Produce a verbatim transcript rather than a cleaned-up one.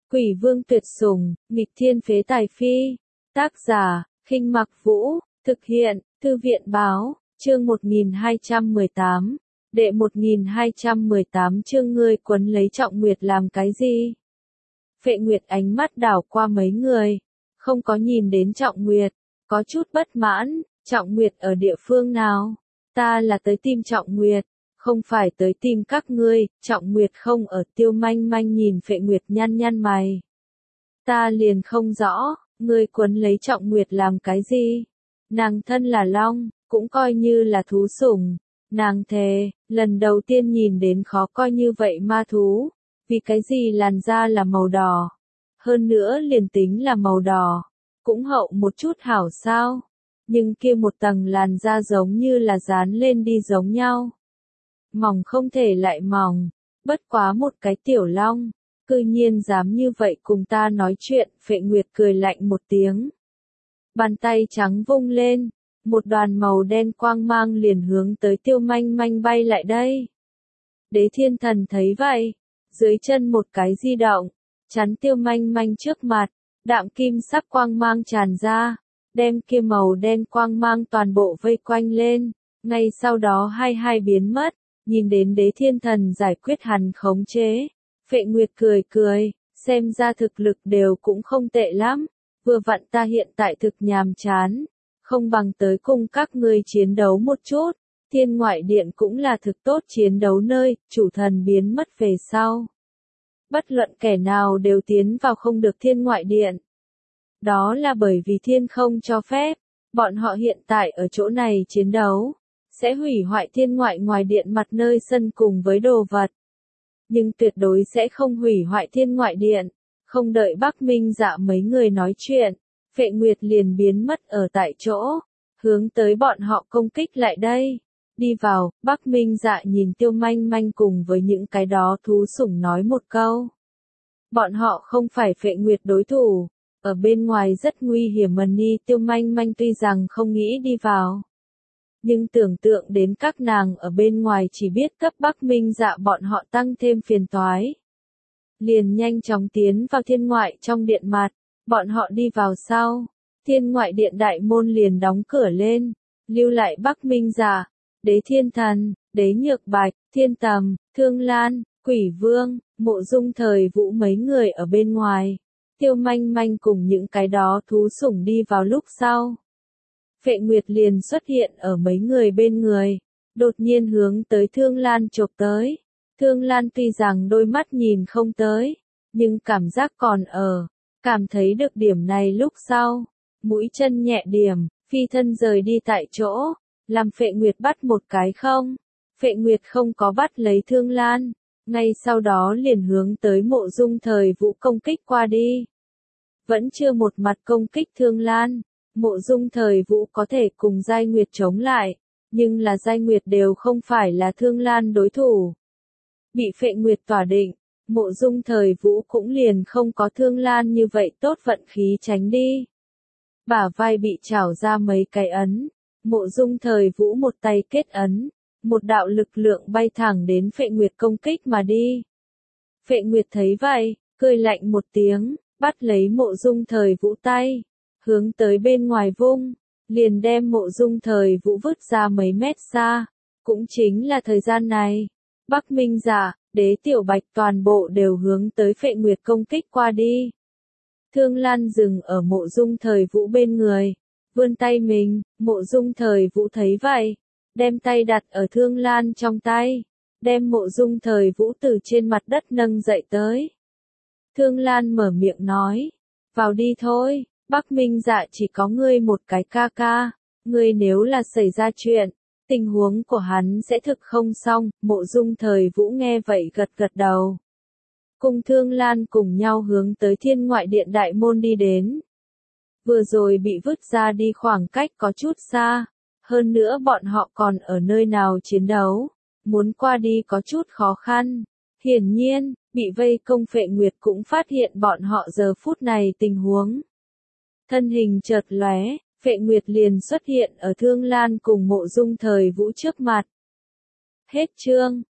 Quỷ vương tuyệt sủng, nghịch thiên phế tài phi. Tác giả, Khinh Mặc Vũ, thực hiện, Thư viện báo, chương một nghìn hai trăm mười tám, đệ một nghìn hai trăm mười tám chương ngươi quấn lấy Trọng Nguyệt làm cái gì? Phệ Nguyệt ánh mắt đảo qua mấy người, không có nhìn đến Trọng Nguyệt, có chút bất mãn, Trọng Nguyệt ở địa phương nào? Ta là tới tìm Trọng Nguyệt, không phải tới tìm các ngươi, Trọng Nguyệt không ở. Tiêu Manh Manh nhìn Phệ Nguyệt nhăn nhăn mày. Ta liền không rõ, ngươi quấn lấy Trọng Nguyệt làm cái gì? Nàng thân là long, cũng coi như là thú sủng. Nàng thề, lần đầu tiên nhìn đến khó coi như vậy ma thú. Vì cái gì làn da là màu đỏ? Hơn nữa liền tính là màu đỏ, cũng hậu một chút hảo sao? Nhưng kia một tầng làn da giống như là dán lên đi giống nhau. Mỏng không thể lại mỏng, bất quá một cái tiểu long, cư nhiên dám như vậy cùng ta nói chuyện. Phệ Nguyệt cười lạnh một tiếng. Bàn tay trắng vung lên, một đoàn màu đen quang mang liền hướng tới Tiêu Manh Manh bay lại đây. Đế Thiên Thần thấy vậy, dưới chân một cái di động, chắn Tiêu Manh Manh trước mặt, đạm kim sắc quang mang tràn ra, đem kia màu đen quang mang toàn bộ vây quanh lên, ngay sau đó hai hai biến mất. Nhìn đến Đế Thiên Thần giải quyết hắn khống chế, Phệ Nguyệt cười cười, xem ra thực lực đều cũng không tệ lắm, vừa vặn ta hiện tại thực nhàm chán, không bằng tới cùng các ngươi chiến đấu một chút. Thiên Ngoại Điện cũng là thực tốt chiến đấu nơi, chủ thần biến mất về sau. Bất luận kẻ nào đều tiến vào không được Thiên Ngoại Điện. Đó là bởi vì thiên không cho phép, bọn họ hiện tại ở chỗ này chiến đấu, sẽ hủy hoại Thiên Ngoại ngoài điện mặt nơi sân cùng với đồ vật. Nhưng tuyệt đối sẽ không hủy hoại Thiên Ngoại Điện. Không đợi Bắc Minh Dạ mấy người nói chuyện, Phệ Nguyệt liền biến mất ở tại chỗ, hướng tới bọn họ công kích lại đây. Đi vào, Bắc Minh Dạ nhìn Tiêu Manh Manh cùng với những cái đó thú sủng nói một câu. Bọn họ không phải Phệ Nguyệt đối thủ, ở bên ngoài rất nguy hiểm. Mani Tiêu Manh Manh tuy rằng không nghĩ đi vào, nhưng tưởng tượng đến các nàng ở bên ngoài chỉ biết cấp Bắc Minh Dạ bọn họ tăng thêm phiền toái. Liền nhanh chóng tiến vào Thiên Ngoại trong điện mặt, bọn họ đi vào sau, Thiên Ngoại điện đại môn liền đóng cửa lên, lưu lại Bắc Minh Dạ, Đế Thiên Thần, Đế Nhược Bạch, Thiên Tầm, Thương Lan, Quỷ Vương, Mộ Dung Thời Vũ mấy người ở bên ngoài. Tiêu Manh Manh cùng những cái đó thú sủng đi vào lúc sau. Phệ Nguyệt liền xuất hiện ở mấy người bên người, đột nhiên hướng tới Thương Lan chộp tới. Thương Lan tuy rằng đôi mắt nhìn không tới, nhưng cảm giác còn ở, cảm thấy được điểm này lúc sau, mũi chân nhẹ điểm, phi thân rời đi tại chỗ, làm Phệ Nguyệt bắt một cái không. Phệ Nguyệt không có bắt lấy Thương Lan, ngay sau đó liền hướng tới Mộ Dung Thời Vũ công kích qua đi. Vẫn chưa một mặt công kích Thương Lan. Mộ Dung Thời Vũ có thể cùng Giai Nguyệt chống lại, nhưng là Giai Nguyệt đều không phải là Thương Lan đối thủ. Bị Phệ Nguyệt tỏa định, Mộ Dung Thời Vũ cũng liền không có Thương Lan như vậy tốt vận khí tránh đi. Bả vai bị chảo ra mấy cái ấn, Mộ Dung Thời Vũ một tay kết ấn, một đạo lực lượng bay thẳng đến Phệ Nguyệt công kích mà đi. Phệ Nguyệt thấy vậy, cười lạnh một tiếng, bắt lấy Mộ Dung Thời Vũ tay, hướng tới bên ngoài vung, liền đem Mộ Dung Thời Vũ vứt ra mấy mét xa. Cũng chính là thời gian này, Bắc Minh Dạ, Đế Tiểu Bạch toàn bộ đều hướng tới Phệ Nguyệt công kích qua đi. Thương Lan dừng ở Mộ Dung Thời Vũ bên người, vươn tay mình. Mộ Dung Thời Vũ thấy vậy, đem tay đặt ở Thương Lan trong tay, đem Mộ Dung Thời Vũ từ trên mặt đất nâng dậy tới. Thương Lan mở miệng nói, vào đi thôi. Bắc Minh Dạ chỉ có ngươi một cái ca ca, ngươi nếu là xảy ra chuyện, tình huống của hắn sẽ thực không xong. Mộ Dung Thời Vũ nghe vậy gật gật đầu. Cùng Thương Lan cùng nhau hướng tới Thiên Ngoại điện đại môn đi đến. Vừa rồi bị vứt ra đi khoảng cách có chút xa, hơn nữa bọn họ còn ở nơi nào chiến đấu, muốn qua đi có chút khó khăn. Hiển nhiên, bị vây công Phệ Nguyệt cũng phát hiện bọn họ giờ phút này tình huống. Thân hình chợt lóe, Phệ Nguyệt liền xuất hiện ở Thương Lan cùng Mộ Dung Thời Vũ trước mặt. Hết chương.